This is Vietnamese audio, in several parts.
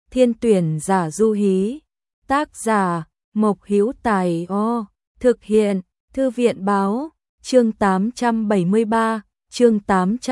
Thiên tuyển giả du hí. Tác giả Mộc Hữu Tài. Thực hiện Thư viện báo. Chương 873. Chương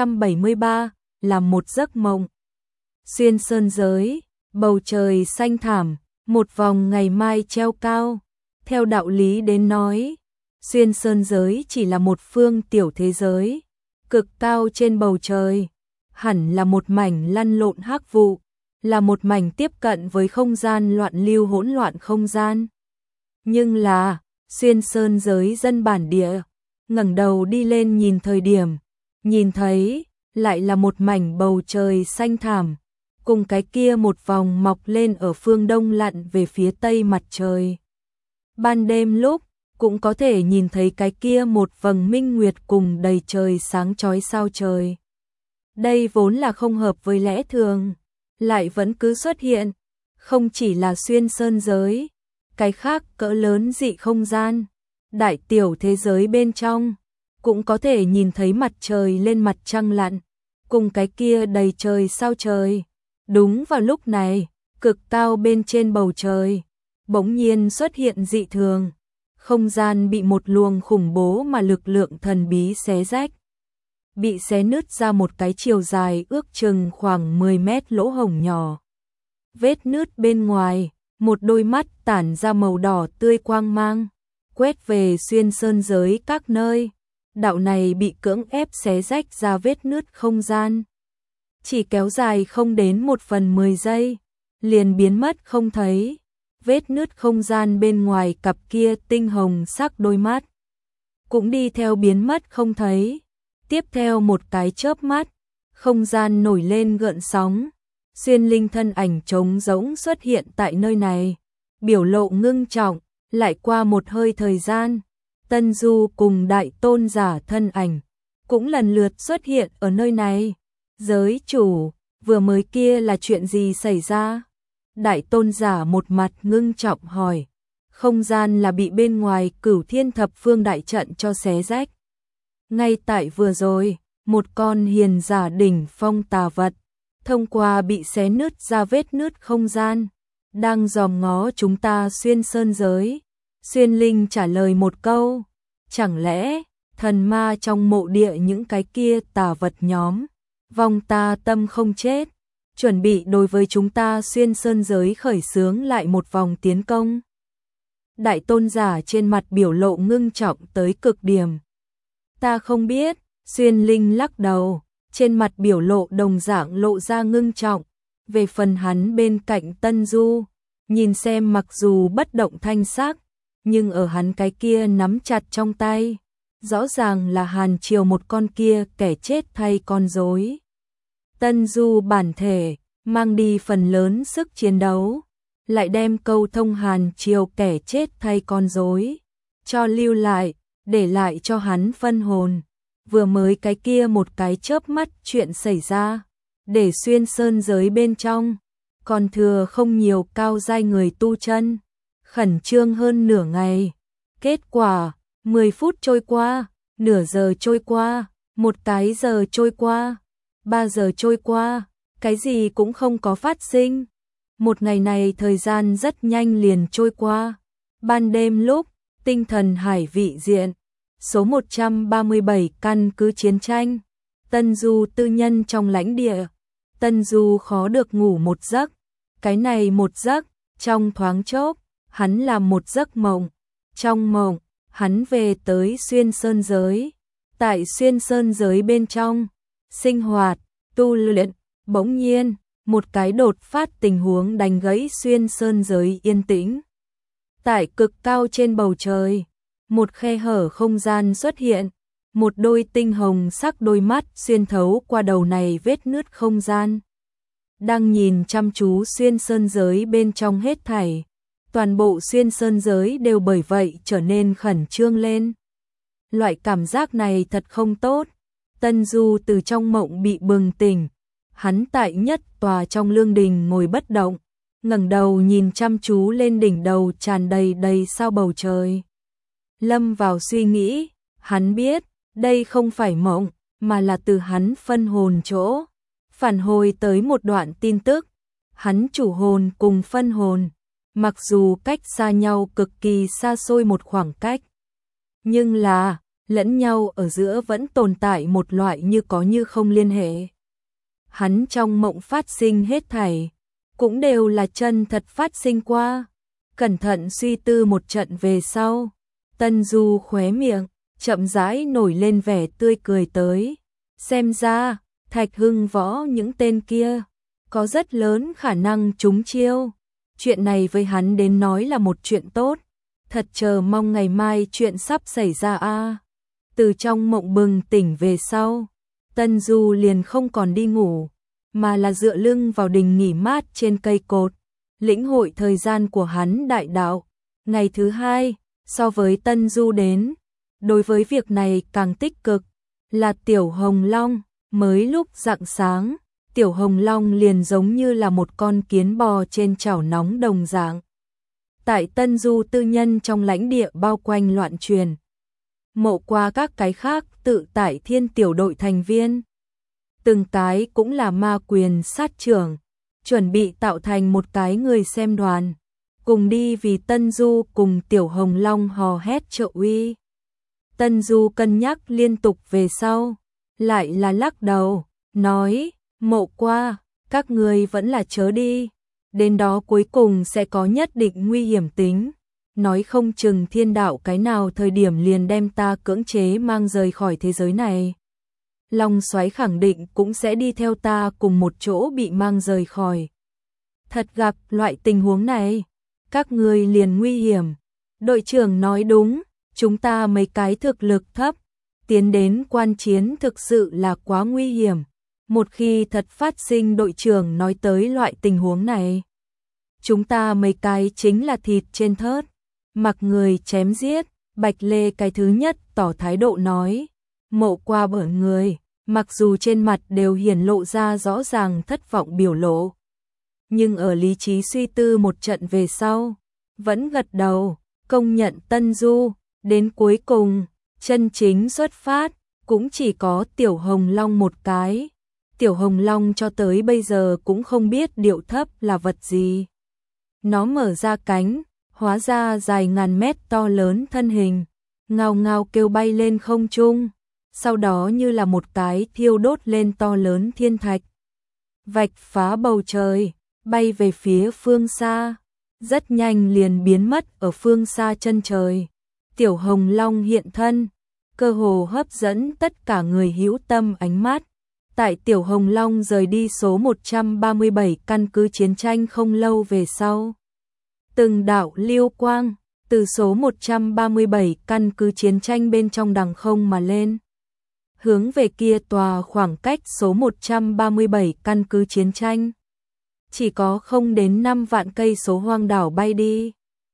873 là một giấc mộng. Xuyên sơn giới, bầu trời xanh thẳm, một vòng ngày mai treo cao. Theo đạo lý đến nói, xuyên sơn giới chỉ là một phương tiểu thế giới, cực cao trên bầu trời, hẳn là một mảnh lăn lộn hắc vụ, là một mảnh tiếp cận với không gian loạn lưu hỗn loạn không gian. Nhưng là, xuyên sơn giới dân bản địa, ngẩng đầu đi lên nhìn thời điểm, nhìn thấy, lại là một mảnh bầu trời xanh thẳm, cùng cái kia một vòng mọc lên ở phương đông lặn về phía tây mặt trời. Ban đêm lúc, cũng có thể nhìn thấy cái kia một vầng minh nguyệt cùng đầy trời sáng chói sao trời. Đây vốn là không hợp với lẽ thường, lại vẫn cứ xuất hiện, không chỉ là xuyên sơn giới, cái khác cỡ lớn dị không gian, đại tiểu thế giới bên trong, cũng có thể nhìn thấy mặt trời lên mặt trăng lặn, cùng cái kia đầy trời sao trời. Đúng vào lúc này, cực cao bên trên bầu trời, bỗng nhiên xuất hiện dị thường, không gian bị một luồng khủng bố mà lực lượng thần bí xé rách. Bị xé nứt ra một cái chiều dài ước chừng khoảng 10 mét lỗ hổng nhỏ. Vết nứt bên ngoài, một đôi mắt tản ra màu đỏ tươi quang mang, quét về xuyên sơn giới các nơi. Đạo này bị cưỡng ép xé rách ra vết nứt không gian. Chỉ kéo dài không đến 1/10 giây, liền biến mất không thấy. Vết nứt không gian bên ngoài cặp kia tinh hồng sắc đôi mắt cũng đi theo biến mất không thấy. Tiếp theo một cái chớp mắt, không gian nổi lên gợn sóng, xuyên linh thân ảnh trống rỗng xuất hiện tại nơi này, biểu lộ ngưng trọng. Lại qua một hơi thời gian, Tân Du cùng đại tôn giả thân ảnh cũng lần lượt xuất hiện ở nơi này. Giới chủ, vừa mới kia là chuyện gì xảy ra? Đại tôn giả một mặt ngưng trọng hỏi. Không gian là bị bên ngoài Cửu Thiên Thập Phương đại trận cho xé rách. Ngay tại vừa rồi, một con hiền giả đỉnh phong tà vật, thông qua bị xé nứt ra vết nứt không gian, đang dòm ngó chúng ta xuyên sơn giới. Xuyên Linh trả lời một câu, chẳng lẽ thần ma trong mộ địa những cái kia tà vật nhóm, vong ta tâm không chết, chuẩn bị đối với chúng ta xuyên sơn giới khởi xướng lại một vòng tiến công. Đại tôn giả trên mặt biểu lộ ngưng trọng tới cực điểm. Ta không biết, Xuyên Linh lắc đầu, trên mặt biểu lộ đồng dạng lộ ra ngưng trọng. Về phần hắn bên cạnh Tân Du, nhìn xem mặc dù bất động thanh sắc, nhưng ở hắn cái kia nắm chặt trong tay, rõ ràng là Hàn Triều một con kia kẻ chết thay con rối. Tân Du bản thể, mang đi phần lớn sức chiến đấu, lại đem câu thông Hàn Triều kẻ chết thay con rối cho lưu lại, để lại cho hắn phân hồn. Vừa mới cái kia một cái chớp mắt chuyện xảy ra, để xuyên sơn giới bên trong, còn thừa không nhiều cao giai người tu chân, khẩn trương hơn nửa ngày. Kết quả, 10 phút trôi qua, nửa giờ trôi qua, một cái giờ trôi qua, 3 giờ trôi qua, cái gì cũng không có phát sinh. Một ngày này thời gian rất nhanh liền trôi qua. Ban đêm lúc, tinh thần hải vị diện, số 137 căn cứ chiến tranh, Tân Du tư nhân trong lãnh địa. Tân Du khó được ngủ một giấc, cái này một giấc, trong thoáng chốc, hắn làm một giấc mộng. Trong mộng, hắn về tới xuyên sơn giới. Tại xuyên sơn giới bên trong, sinh hoạt, tu luyện, bỗng nhiên, một cái đột phát tình huống đánh gãy xuyên sơn giới yên tĩnh. Tại cực cao trên bầu trời, một khe hở không gian xuất hiện, một đôi tinh hồng sắc đôi mắt xuyên thấu qua đầu này vết nứt không gian. Đang nhìn chăm chú xuyên sơn giới bên trong hết thảy, toàn bộ xuyên sơn giới đều bởi vậy trở nên khẩn trương lên. Loại cảm giác này thật không tốt. Tân Du từ trong mộng bị bừng tỉnh, hắn tại nhất tòa trong lương đình ngồi bất động, ngẩng đầu nhìn chăm chú lên đỉnh đầu tràn đầy sao bầu trời. Lâm vào suy nghĩ, hắn biết, đây không phải mộng, mà là từ hắn phân hồn chỗ phản hồi tới một đoạn tin tức. hắn chủ hồn cùng phân hồn, mặc dù cách xa nhau cực kỳ xa xôi một khoảng cách, nhưng là lẫn nhau ở giữa vẫn tồn tại một loại như có như không liên hệ. Hắn trong mộng phát sinh hết thảy, cũng đều là chân thật phát sinh qua. Cẩn thận suy tư một trận về sau, Tân Du khóe miệng chậm rãi nổi lên vẻ tươi cười tới. Xem ra, Thạch Hưng Võ những tên kia có rất lớn khả năng trúng chiêu. Chuyện này với hắn đến nói là một chuyện tốt, thật chờ mong ngày mai chuyện sắp xảy ra a. Từ trong mộng bừng tỉnh về sau, Tân Du liền không còn đi ngủ, mà là dựa lưng vào đình nghỉ mát trên cây cột, lĩnh hội thời gian của hắn đại đạo. Ngày thứ hai, so với Tân Du đến, đối với việc này càng tích cực, là Tiểu Hồng Long. Mới lúc rạng sáng, Tiểu Hồng Long liền giống như là một con kiến bò trên chảo nóng đồng dạng. Tại Tân Du tư nhân trong lãnh địa bao quanh loạn truyền. Mộ qua các cái khác tự tại thiên tiểu đội thành viên. Từng cái cũng là ma quyền sát trưởng, chuẩn bị tạo thành một cái người xem đoàn, cùng đi vì Tân Du cùng Tiểu Hồng Long hò hét trợ uy. Tân Du cân nhắc liên tục về sau, lại là lắc đầu, nói, Mộ qua, các người vẫn là chớ đi, đến đó cuối cùng sẽ có nhất định nguy hiểm tính, nói không chừng thiên đạo cái nào thời điểm liền đem ta cưỡng chế mang rời khỏi thế giới này. Long Soái khẳng định cũng sẽ đi theo ta cùng một chỗ bị mang rời khỏi. Thật gặp loại tình huống này, các người liền nguy hiểm. Đội trưởng nói đúng, chúng ta mấy cái thực lực thấp, tiến đến quan chiến thực sự là quá nguy hiểm. Một khi thật phát sinh đội trưởng nói tới loại tình huống này, chúng ta mấy cái chính là thịt trên thớt, mặc người chém giết. Bạch Lê cái thứ nhất tỏ thái độ nói, Mộ qua bởn người, mặc dù trên mặt đều hiển lộ ra rõ ràng thất vọng biểu lộ, nhưng ở lý trí suy tư một trận về sau, vẫn gật đầu, công nhận Tân Du. Đến cuối cùng, chân chính xuất phát, cũng chỉ có Tiểu Hồng Long một cái. Tiểu Hồng Long cho tới bây giờ cũng không biết điệu thấp là vật gì. Nó mở ra cánh, hóa ra dài ngàn mét to lớn thân hình, ngao ngao kêu bay lên không trung, sau đó như là một cái thiêu đốt lên to lớn thiên thạch, vạch phá bầu trời, bay về phía phương xa, rất nhanh liền biến mất ở phương xa chân trời. Tiểu Hồng Long hiện thân, cơ hồ hấp dẫn tất cả người hữu tâm ánh mắt. Tại Tiểu Hồng Long rời đi số 137 căn cứ chiến tranh không lâu về sau, từng đạo lưu quang từ số 137 căn cứ chiến tranh bên trong đằng không mà lên, hướng về kia tòa khoảng cách số 137 căn cứ chiến tranh chỉ có không đến 5 vạn cây số hoang đảo bay đi.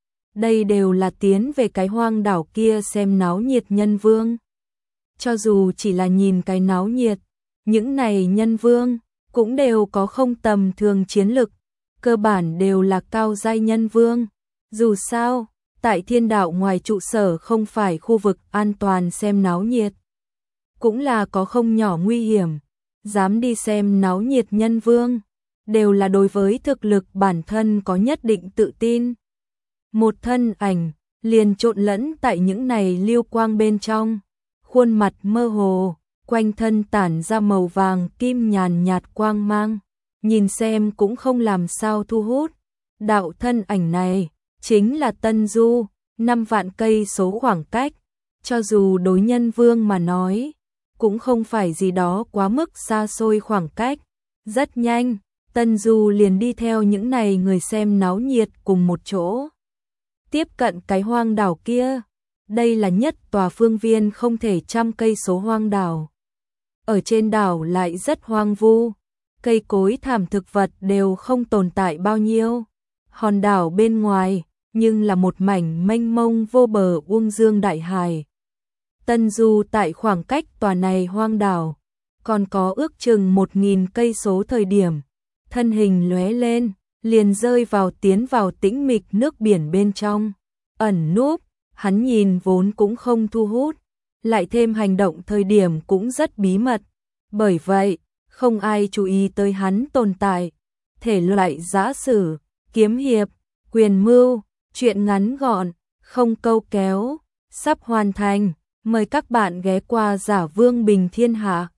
Đây đều là tiến về cái hoang đảo kia xem náo nhiệt nhân vương. Cho dù chỉ là nhìn cái náo nhiệt, những này nhân vương cũng đều có không tầm thường chiến lực, cơ bản đều là cao giai nhân vương. Dù sao, tại thiên đạo ngoài trụ sở không phải khu vực an toàn xem náo nhiệt, cũng là có không nhỏ nguy hiểm. Dám đi xem náo nhiệt nhân vương, đều là đối với thực lực bản thân có nhất định tự tin. Một thân ảnh liền trộn lẫn tại những này lưu quang bên trong, khuôn mặt mơ hồ, quanh thân tản ra màu vàng kim nhàn nhạt quang mang, nhìn xem cũng không làm sao thu hút. Đạo thân ảnh này chính là Tân Du. 5 vạn cây số khoảng cách, cho dù đối nhân vương mà nói, cũng không phải gì đó quá mức xa xôi khoảng cách. Rất nhanh, Tân Du liền đi theo những này người xem náo nhiệt cùng một chỗ, tiếp cận cái hoang đảo kia. Đây là nhất tòa phương viên không thể 100 cây số hoang đảo. Ở trên đảo lại rất hoang vu, cây cối thảm thực vật đều không tồn tại bao nhiêu. Hòn đảo bên ngoài nhưng là một mảnh mênh mông vô bờ uông dương đại hải. Tân Du tại khoảng cách tòa này hoang đảo còn có ước chừng 1000 cây số thời điểm, thân hình lóe lên, liền rơi vào tiến vào tĩnh mịch nước biển bên trong, ẩn núp. Hắn nhìn vốn cũng không thu hút, lại thêm hành động thời điểm cũng rất bí mật, bởi vậy không ai chú ý tới hắn tồn tại. thể loại giã sử, kiếm hiệp, quyền mưu, truyện ngắn gọn, không câu kéo, sắp hoàn thành. Mời các bạn ghé qua Giả Vương Bình Thiên Hạ.